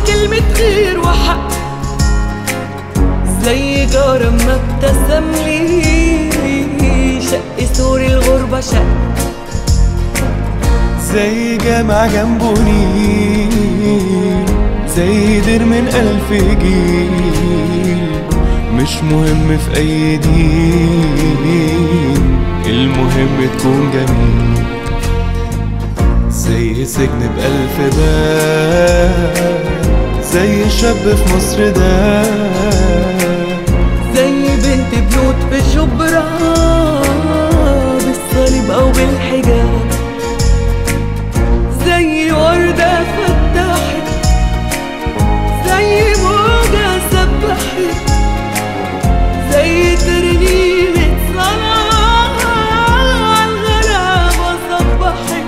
كلمة خير وحق، زي جارة ما ابتسم لي، شق سور الغربة شق، زي جامع جنبه نيل، زي دير من 1000 جيل. مش مهم في أي دين، المهم تكون جميل. زي سجن ب1000 باب، زي شاب في مصر ده، زي بنت بيوت في شبرا بالصليب أو بالحجاب، زي وردة فتحت، زي موجة سبحت، زي ترنيمة صلاة عالغلابة صبحت.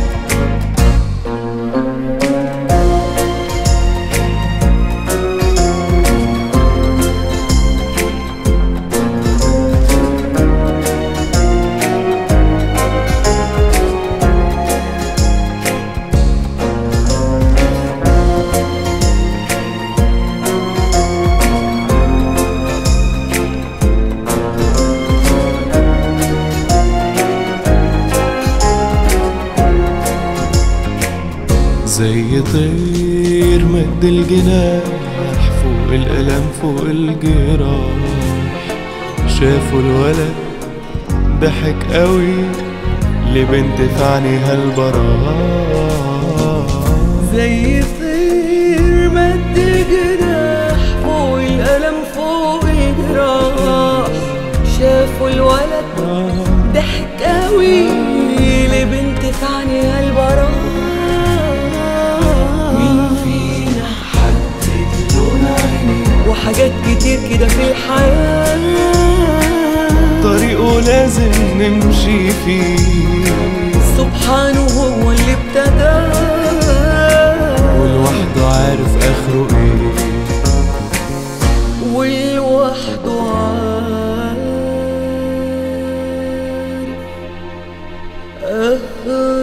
زي طير مد الجناح فوق الألم فوق الجراح. شافوا الولد ضحك قوي لبنت في عينيها البراح. زي طير مد الجناح فوق الألم فوق الجراح. شافوا الولد ضحك قوي لبنت في عينيها البراح. وحاجات كتير كده في الحياة طريقه لازم نمشي فيه، سبحانه هو اللي ابتدى ولوحده عارف آخره ايه، ولوحده عارف آخره